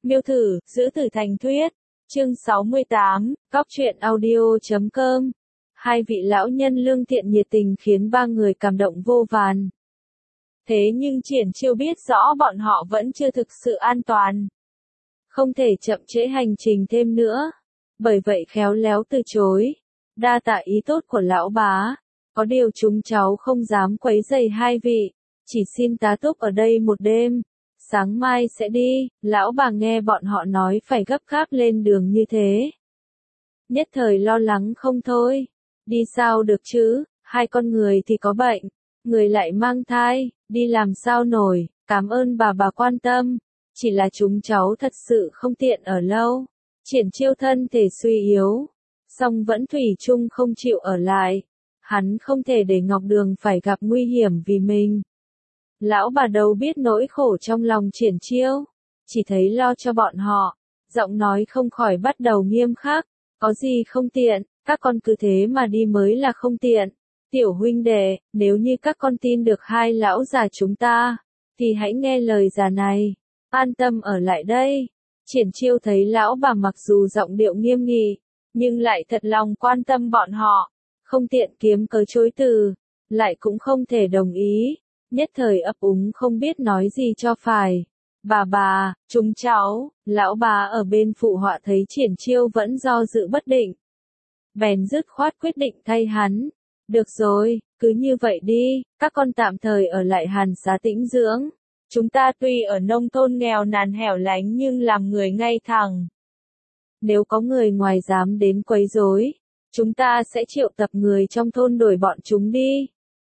Miêu thử, giữ tử thành thuyết. Chương 68, Cóc truyện audio.com. Hai vị lão nhân lương thiện nhiệt tình khiến ba người cảm động vô vàn. Thế nhưng Triển Chiêu biết rõ bọn họ vẫn chưa thực sự an toàn. Không thể chậm trễ hành trình thêm nữa. Bởi vậy khéo léo từ chối. Đa tạ ý tốt của lão bá. Có điều chúng cháu không dám quấy rầy hai vị. Chỉ xin tá túc ở đây một đêm. Sáng mai sẽ đi. Lão bà nghe bọn họ nói phải gấp gáp lên đường như thế. Nhất thời lo lắng không thôi. Đi sao được chứ, hai con người thì có bệnh. Người lại mang thai, đi làm sao nổi, cảm ơn bà quan tâm. Chỉ là chúng cháu thật sự không tiện ở lâu. Triển Chiêu thân thể suy yếu. Song vẫn thủy chung không chịu ở lại. Hắn không thể để Ngọc Đường phải gặp nguy hiểm vì mình. Lão bà đâu biết nỗi khổ trong lòng Triển Chiêu. Chỉ thấy lo cho bọn họ. Giọng nói không khỏi bắt đầu nghiêm khắc. Có gì không tiện, các con cứ thế mà đi mới là không tiện. Tiểu huynh đệ, nếu như các con tin được hai lão già chúng ta, thì hãy nghe lời già này. An tâm ở lại đây. Triển Chiêu thấy lão bà mặc dù giọng điệu nghiêm nghị, nhưng lại thật lòng quan tâm bọn họ. Không tiện kiếm cớ chối từ, lại cũng không thể đồng ý. Nhất thời ấp úng không biết nói gì cho phải. Bà, chúng cháu, lão bà ở bên phụ họa thấy Triển Chiêu vẫn do dự bất định. Bèn dứt khoát quyết định thay hắn. Được rồi, cứ như vậy đi, các con tạm thời ở lại Hàn Xá tĩnh dưỡng. Chúng ta tuy ở nông thôn nghèo nàn hẻo lánh nhưng làm người ngay thẳng. Nếu có người ngoài dám đến quấy rối, chúng ta sẽ triệu tập người trong thôn đuổi bọn chúng đi.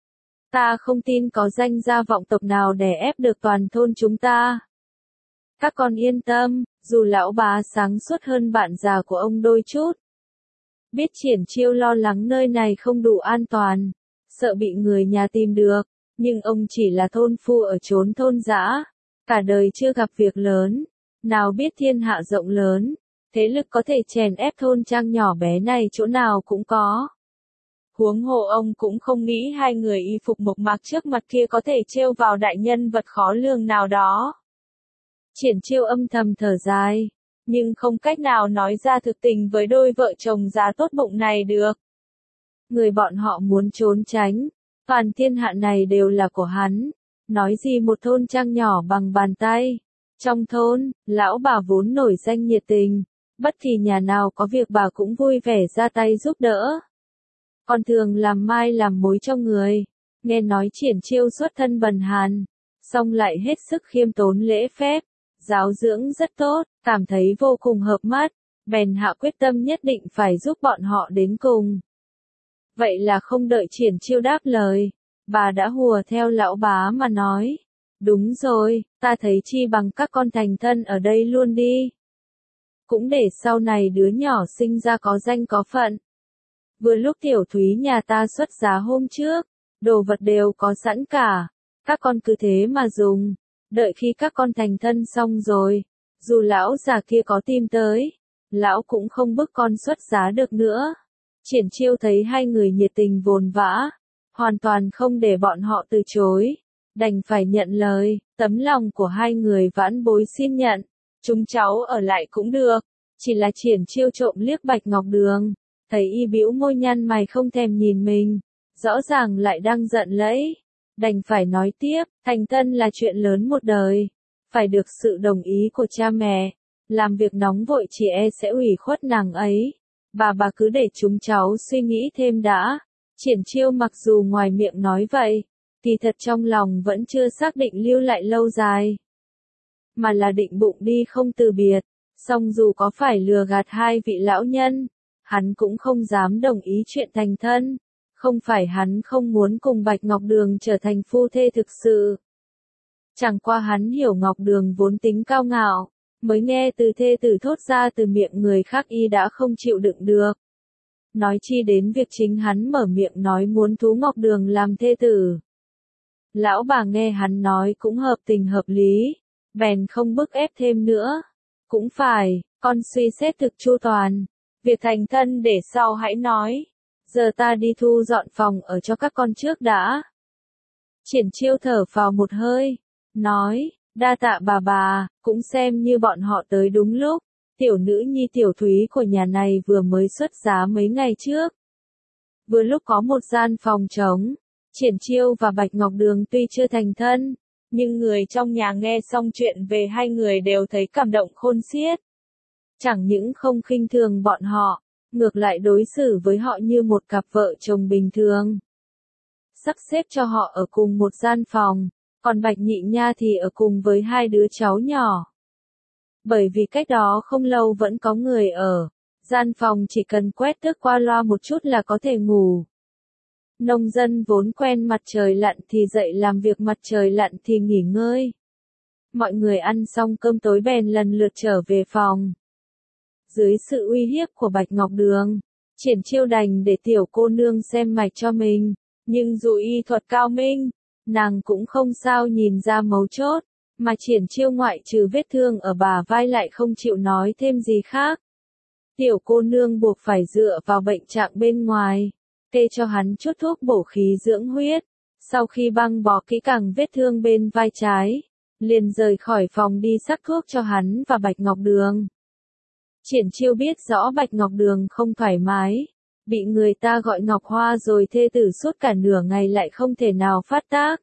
Ta không tin có danh gia vọng tộc nào đè ép được toàn thôn chúng ta. Các con yên tâm, dù lão bá sáng suốt hơn bạn già của ông đôi chút. Biết Triển Chiêu lo lắng nơi này không đủ an toàn, sợ bị người nhà tìm được, nhưng ông chỉ là thôn phu ở chốn thôn dã, cả đời chưa gặp việc lớn, nào biết thiên hạ rộng lớn, thế lực có thể chèn ép thôn trang nhỏ bé này chỗ nào cũng có. Huống hồ ông cũng không nghĩ hai người y phục mộc mạc trước mặt kia có thể trêu vào đại nhân vật khó lường nào đó. Triển Chiêu âm thầm thở dài, nhưng không cách nào nói ra thực tình với đôi vợ chồng già tốt bụng này được. Người bọn họ muốn trốn tránh, toàn thiên hạ này đều là của hắn, nói gì một thôn trang nhỏ bằng bàn tay. Trong thôn, lão bà vốn nổi danh nhiệt tình, bất kỳ nhà nào có việc bà cũng vui vẻ ra tay giúp đỡ. Còn thường làm mai làm mối cho người, nghe nói Triển Chiêu xuất thân bần hàn, song lại hết sức khiêm tốn lễ phép. Giáo dưỡng rất tốt, cảm thấy vô cùng hợp mắt, bèn hạ quyết tâm nhất định phải giúp bọn họ đến cùng. Vậy là không đợi Triển Chiêu đáp lời, bà đã hùa theo lão bá mà nói. Đúng rồi, ta thấy chi bằng các con thành thân ở đây luôn đi. Cũng để sau này đứa nhỏ sinh ra có danh có phận. Vừa lúc Tiểu Thúy nhà ta xuất giá hôm trước, đồ vật đều có sẵn cả, các con cứ thế mà dùng. Đợi khi các con thành thân xong rồi, dù lão già kia có tìm tới, lão cũng không bức con xuất giá được nữa. Triển Chiêu thấy hai người nhiệt tình vồn vã, hoàn toàn không để bọn họ từ chối, đành phải nhận lời, tấm lòng của hai người vãn bối xin nhận, chúng cháu ở lại cũng được. Chỉ là Triển Chiêu trộm liếc Bạch Ngọc Đường, thấy y bĩu môi nhăn mày không thèm nhìn mình, rõ ràng lại đang giận lẫy. Đành phải nói tiếp, thành thân là chuyện lớn một đời, phải được sự đồng ý của cha mẹ, làm việc nóng vội chỉ e sẽ ủy khuất nàng ấy. Bà cứ để chúng cháu suy nghĩ thêm đã. Triển Chiêu mặc dù ngoài miệng nói vậy, thì thật trong lòng vẫn chưa xác định lưu lại lâu dài, mà là định bụng đi không từ biệt. Song dù có phải lừa gạt hai vị lão nhân, hắn cũng không dám đồng ý chuyện thành thân. Không phải hắn không muốn cùng Bạch Ngọc Đường trở thành phu thê thực sự. Chẳng qua hắn hiểu Ngọc Đường vốn tính cao ngạo, mới nghe từ thê tử thốt ra từ miệng người khác y đã không chịu đựng được. Nói chi đến việc chính hắn mở miệng nói muốn thú Ngọc Đường làm thê tử. Lão bà nghe hắn nói cũng hợp tình hợp lý, bèn không bức ép thêm nữa. Cũng phải, con suy xét thực chu toàn, việc thành thân để sau hãy nói. Giờ ta đi thu dọn phòng ở cho các con trước đã. Triển Chiêu thở phào một hơi, nói, Đa tạ bà, cũng xem như bọn họ tới đúng lúc. Tiểu nữ nhi Tiểu Thúy của nhà này vừa mới xuất giá mấy ngày trước. Vừa lúc có một gian phòng trống, Triển Chiêu và Bạch Ngọc Đường tuy chưa thành thân, nhưng người trong nhà nghe xong chuyện về hai người đều thấy cảm động khôn xiết. Chẳng những không khinh thường bọn họ, ngược lại đối xử với họ như một cặp vợ chồng bình thường. Sắp xếp cho họ ở cùng một gian phòng, còn Bạch Nhị Nha thì ở cùng với hai đứa cháu nhỏ. Bởi vì cách đó không lâu vẫn có người ở, gian phòng chỉ cần quét tước qua loa một chút là có thể ngủ. Nông dân vốn quen mặt trời lặn thì dậy làm việc, mặt trời lặn thì nghỉ ngơi. Mọi người ăn xong cơm tối bèn lần lượt trở về phòng. Dưới sự uy hiếp của Bạch Ngọc Đường, Triển Chiêu đành để tiểu cô nương xem mạch cho mình, nhưng dù y thuật cao minh, nàng cũng không sao nhìn ra mấu chốt, mà Triển Chiêu ngoại trừ vết thương ở bả vai lại không chịu nói thêm gì khác. Tiểu cô nương buộc phải dựa vào bệnh trạng bên ngoài, kê cho hắn chút thuốc bổ khí dưỡng huyết, sau khi băng bó kỹ càng vết thương bên vai trái, liền rời khỏi phòng đi sắc thuốc cho hắn và Bạch Ngọc Đường. Triển Chiêu biết rõ Bạch Ngọc Đường không thoải mái, bị người ta gọi Ngọc Hoa rồi thê tử suốt cả nửa ngày lại không thể nào phát tác.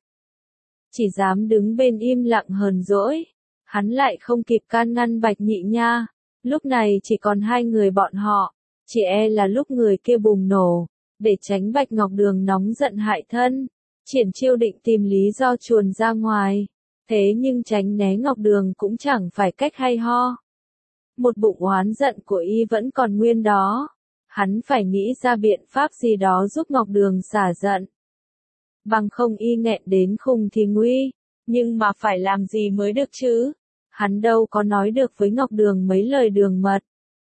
Chỉ dám đứng bên im lặng hờn dỗi, hắn lại không kịp can ngăn Bạch Nhị Nha, lúc này chỉ còn hai người bọn họ, chỉ e là lúc người kia bùng nổ, để tránh Bạch Ngọc Đường nóng giận hại thân. Triển Chiêu định tìm lý do chuồn ra ngoài, thế nhưng tránh né Ngọc Đường cũng chẳng phải cách hay ho. Một bụng oán giận của y vẫn còn nguyên đó, hắn phải nghĩ ra biện pháp gì đó giúp Ngọc Đường xả giận. Bằng không y nghẹn đến khùng thì nguy, nhưng mà phải làm gì mới được chứ? Hắn đâu có nói được với Ngọc Đường mấy lời đường mật.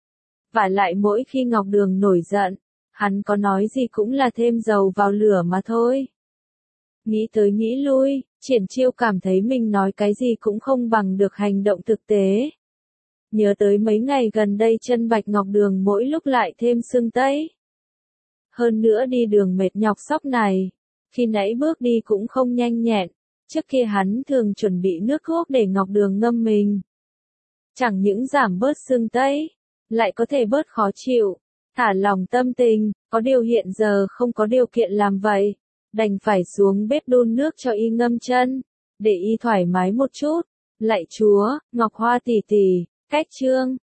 Vả lại mỗi khi Ngọc Đường nổi giận, hắn có nói gì cũng là thêm dầu vào lửa mà thôi. Nghĩ tới nghĩ lui, Triển Chiêu cảm thấy mình nói cái gì cũng không bằng được hành động thực tế. Nhớ tới mấy ngày gần đây chân Bạch Ngọc Đường mỗi lúc lại thêm sưng tấy. Hơn nữa đi đường mệt nhọc sóc này, khi nãy bước đi cũng không nhanh nhẹn, trước kia hắn thường chuẩn bị nước thuốc để Ngọc Đường ngâm mình. Chẳng những giảm bớt sưng tấy, lại có thể bớt khó chịu, thả lỏng tâm tình, có điều hiện giờ không có điều kiện làm vậy, đành phải xuống bếp đun nước cho y ngâm chân, để y thoải mái một chút. Lạy Chúa, Ngọc Hoa tỷ tỷ, cách chương